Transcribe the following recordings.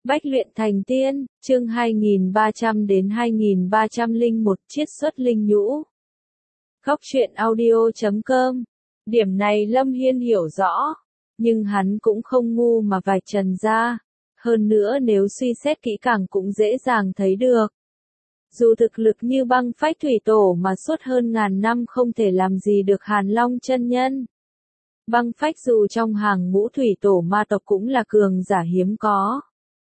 Bách luyện thành tiên, chương 2300 đến 2301 chiết xuất linh nhũ. Góc truyện audio.com. Điểm này Lâm Hiên hiểu rõ, nhưng hắn cũng không ngu mà vạch trần ra. Hơn nữa nếu suy xét kỹ càng cũng dễ dàng thấy được. Dù thực lực như băng phách thủy tổ mà suốt hơn ngàn năm không thể làm gì được Hàn Long chân nhân. Băng phách dù trong hàng ngũ thủy tổ ma tộc cũng là cường giả hiếm có.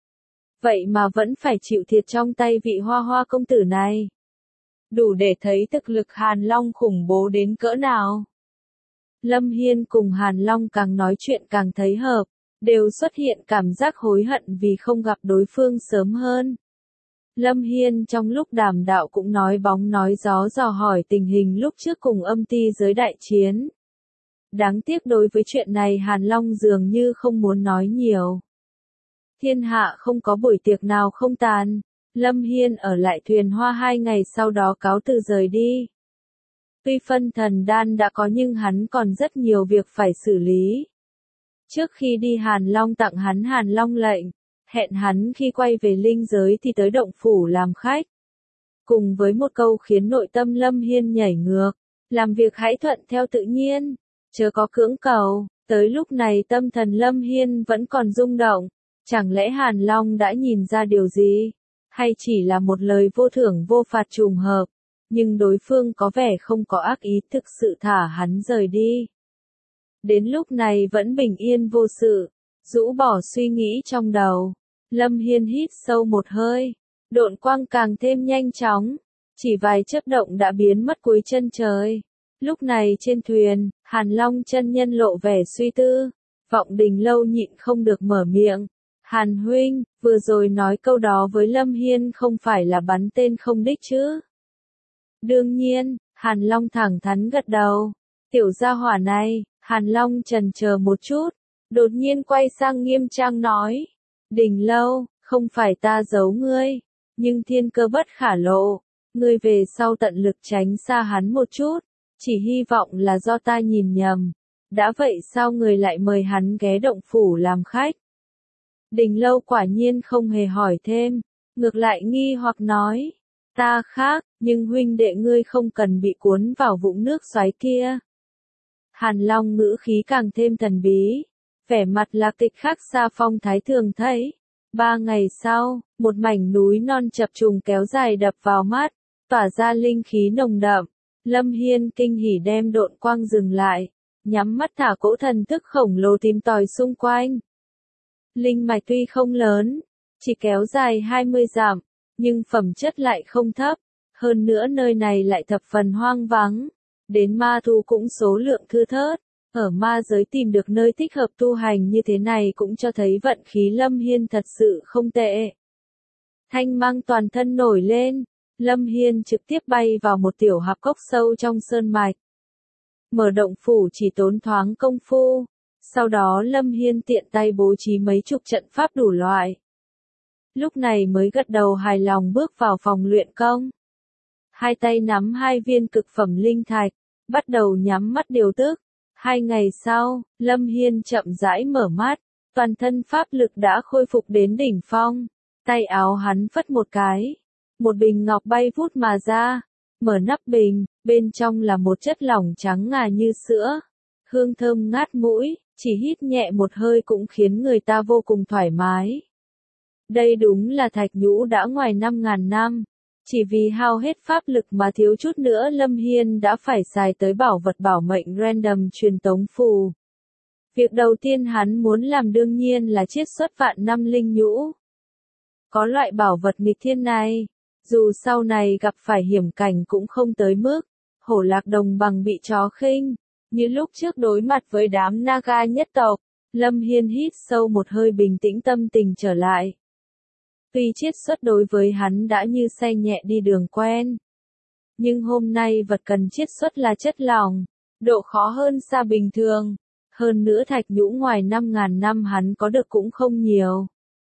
Vậy mà vẫn phải chịu thiệt trong tay vị hoa hoa công tử này. Đủ để thấy thực lực Hàn Long khủng bố đến cỡ nào. Lâm Hiên cùng Hàn Long càng nói chuyện càng thấy hợp, đều xuất hiện cảm giác hối hận vì không gặp đối phương sớm hơn. Lâm Hiên trong lúc đàm đạo cũng nói bóng nói gió dò hỏi tình hình lúc trước cùng âm ti giới đại chiến. Đáng tiếc đối với chuyện này Hàn Long dường như không muốn nói nhiều. Thiên hạ không có buổi tiệc nào không tàn, Lâm Hiên ở lại thuyền hoa 2 ngày sau đó cáo từ rời đi. Tuy phân thần đan đã có nhưng hắn còn rất nhiều việc phải xử lý. Trước khi đi Hàn Long tặng hắn Hàn Long lệnh, hẹn hắn khi quay về linh giới thì tới động phủ làm khách. Cùng với một câu khiến nội tâm Lâm Hiên nhảy ngược, làm việc hãy thuận theo tự nhiên, chớ có cưỡng cầu. Tới lúc này tâm thần Lâm Hiên vẫn còn rung động. Chẳng lẽ Hàn Long đã nhìn ra điều gì? Hay chỉ là một lời vô thưởng vô phạt trùng hợp? Nhưng đối phương có vẻ không có ác ý thực sự thả hắn rời đi. Đến lúc này vẫn bình yên vô sự, rũ bỏ suy nghĩ trong đầu. Lâm Hiên hít sâu một hơi, độn quang càng thêm nhanh chóng. Chỉ vài chớp động đã biến mất cuối chân trời. Lúc này trên thuyền, Hàn Long chân nhân lộ vẻ suy tư. Vọng Đình Lâu nhịn không được mở miệng. Hàn huynh, vừa rồi nói câu đó với Lâm Hiên không phải là bắn tên không đích chứ? Đương nhiên, Hàn Long thẳng thắn gật đầu. Tiểu gia hỏa này, Hàn Long chần chờ một chút, đột nhiên quay sang nghiêm trang nói. Đình Lâu, không phải ta giấu ngươi, nhưng thiên cơ bất khả lộ, ngươi về sau tận lực tránh xa hắn một chút, chỉ hy vọng là do ta nhìn nhầm. Đã vậy sao người lại mời hắn ghé động phủ làm khách? Đình Lâu quả nhiên không hề hỏi thêm, ngược lại nghi hoặc nói, ta khác, nhưng huynh đệ ngươi không cần bị cuốn vào vũng nước xoáy kia. Hàn Long ngữ khí càng thêm thần bí, vẻ mặt lạc tịch khác xa phong thái thường thấy. 3 ngày sau, một mảnh núi non chập trùng kéo dài đập vào mắt, tỏa ra linh khí nồng đậm. Lâm Hiên kinh hỉ đem độn quang dừng lại, nhắm mắt thả cỗ thần thức khổng lồ tìm tòi xung quanh. Linh mạch tuy không lớn, chỉ kéo dài 20 dặm, nhưng phẩm chất lại không thấp. Hơn nữa nơi này lại thập phần hoang vắng, đến ma thú cũng số lượng thưa thớt. Ở ma giới tìm được nơi thích hợp tu hành như thế này cũng cho thấy vận khí Lâm Hiên thật sự không tệ. Thanh mang toàn thân nổi lên, Lâm Hiên trực tiếp bay vào một tiểu hạp cốc sâu trong sơn mạch. Mở động phủ chỉ tốn thoáng công phu. Sau đó Lâm Hiên tiện tay bố trí mấy chục trận pháp đủ loại. Lúc này mới gật đầu hài lòng bước vào phòng luyện công. Hai tay nắm 2 viên cực phẩm linh thạch, bắt đầu nhắm mắt điều tức. 2 ngày sau, Lâm Hiên chậm rãi mở mắt, toàn thân pháp lực đã khôi phục đến đỉnh phong. Tay áo hắn phất một cái, một bình ngọc bay vút mà ra. Mở nắp bình, bên trong là một chất lỏng trắng ngà như sữa. Hương thơm ngát mũi, chỉ hít nhẹ một hơi cũng khiến người ta vô cùng thoải mái. Đây đúng là thạch nhũ đã ngoài 5.000 năm. Chỉ vì hao hết pháp lực mà thiếu chút nữa Lâm Hiên đã phải xài tới bảo vật bảo mệnh random truyền tống phù. Việc đầu tiên hắn muốn làm đương nhiên là chiết xuất vạn năm linh nhũ. Có loại bảo vật nghịch thiên này, dù sau này gặp phải hiểm cảnh cũng không tới mức hổ lạc đồng bằng bị chó khinh. Như lúc trước đối mặt với đám Naga nhất tộc, Lâm Hiên hít sâu một hơi bình tĩnh tâm tình trở lại. Tuy chiết xuất đối với hắn đã như xe nhẹ đi đường quen. Nhưng hôm nay vật cần chiết xuất là chất lỏng, độ khó hơn xa bình thường. Hơn nữa thạch nhũ ngoài 5.000 năm hắn có được cũng không nhiều.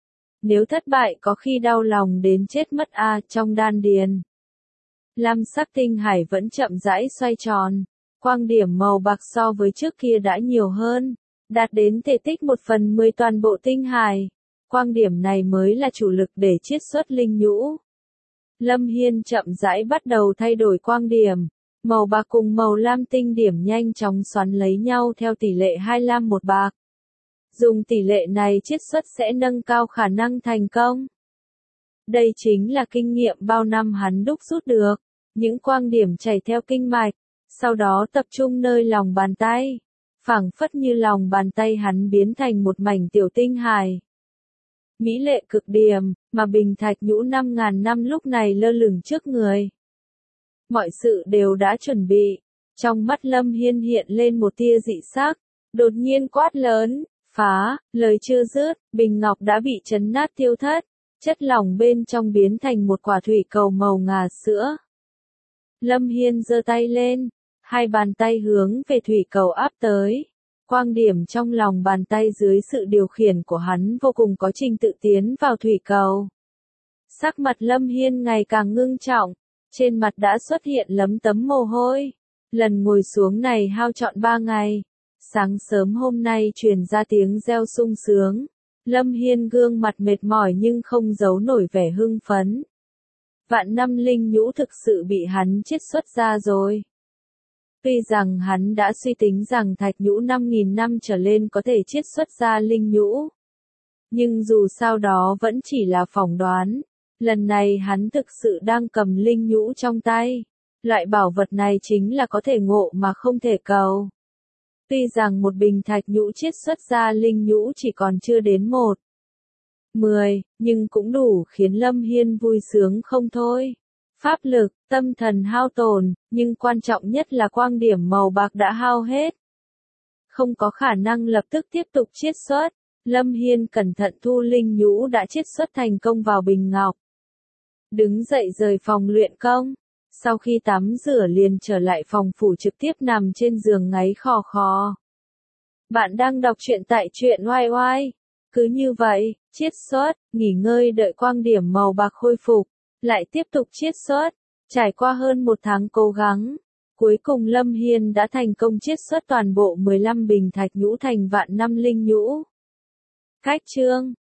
Nếu thất bại có khi đau lòng đến chết mất trong đan điền. Lam sắc tinh hải vẫn chậm rãi xoay tròn. Quang điểm màu bạc so với trước kia đã nhiều hơn, đạt đến thể tích 1/10 toàn bộ tinh hải. quang điểm này mới là chủ lực để chiết xuất linh nhũ. Lâm Hiên chậm rãi bắt đầu thay đổi quang điểm. Màu bạc cùng màu lam tinh điểm nhanh chóng xoắn lấy nhau theo tỷ lệ 2 lam 1 bạc. Dùng tỷ lệ này chiết xuất sẽ nâng cao khả năng thành công. Đây chính là kinh nghiệm bao năm hắn đúc rút được. Những quang điểm chảy theo kinh mạch, sau đó tập trung nơi lòng bàn tay. Phảng phất như lòng bàn tay hắn biến thành một mảnh tiểu tinh hài. Mỹ lệ cực điểm, mà bình thạch nhũ 5.000 năm lúc này lơ lửng trước người. Mọi sự đều đã chuẩn bị. Trong mắt Lâm Hiên hiện lên một tia dị sắc, đột nhiên quát lớn, phá, lời chưa dứt, bình ngọc đã bị chấn nát tiêu thất, chất lỏng bên trong biến thành một quả thủy cầu màu ngà sữa. Lâm Hiên giơ tay lên, hai bàn tay hướng về thủy cầu áp tới. Quang điểm trong lòng bàn tay dưới sự điều khiển của hắn vô cùng có trình tự tiến vào thủy cầu. Sắc mặt Lâm Hiên ngày càng ngưng trọng, trên mặt đã xuất hiện lấm tấm mồ hôi. Lần ngồi xuống này hao trọn 3 ngày. Sáng sớm hôm nay truyền ra tiếng reo sung sướng. Lâm Hiên gương mặt mệt mỏi nhưng không giấu nổi vẻ hưng phấn. Vạn năm linh nhũ thực sự bị hắn chiết xuất ra rồi. Tuy rằng hắn đã suy tính rằng thạch nhũ 5.000 năm trở lên có thể chiết xuất ra linh nhũ. Nhưng dù sao đó vẫn chỉ là phỏng đoán. Lần này hắn thực sự đang cầm linh nhũ trong tay. Loại bảo vật này chính là có thể ngộ mà không thể cầu. Tuy rằng một bình thạch nhũ chiết xuất ra linh nhũ chỉ còn chưa đến 1/10, nhưng cũng đủ khiến Lâm Hiên vui sướng không thôi. Pháp lực, tâm thần hao tổn, nhưng quan trọng nhất là quang điểm màu bạc đã hao hết. Không có khả năng lập tức tiếp tục chiết xuất. Lâm Hiên cẩn thận thu linh nhũ đã chiết xuất thành công vào bình ngọc. Đứng dậy rời phòng luyện công. Sau khi tắm rửa liền trở lại phòng phủ trực tiếp nằm trên giường ngáy khò khò. Bạn đang đọc truyện tại truyện oai oai. Cứ như vậy, chiết xuất, nghỉ ngơi đợi quang điểm màu bạc khôi phục, lại tiếp tục chiết xuất. Trải qua hơn 1 tháng cố gắng, cuối cùng Lâm Hiên đã thành công chiết xuất toàn bộ 15 bình thạch nhũ thành vạn năm linh nhũ. Cách chương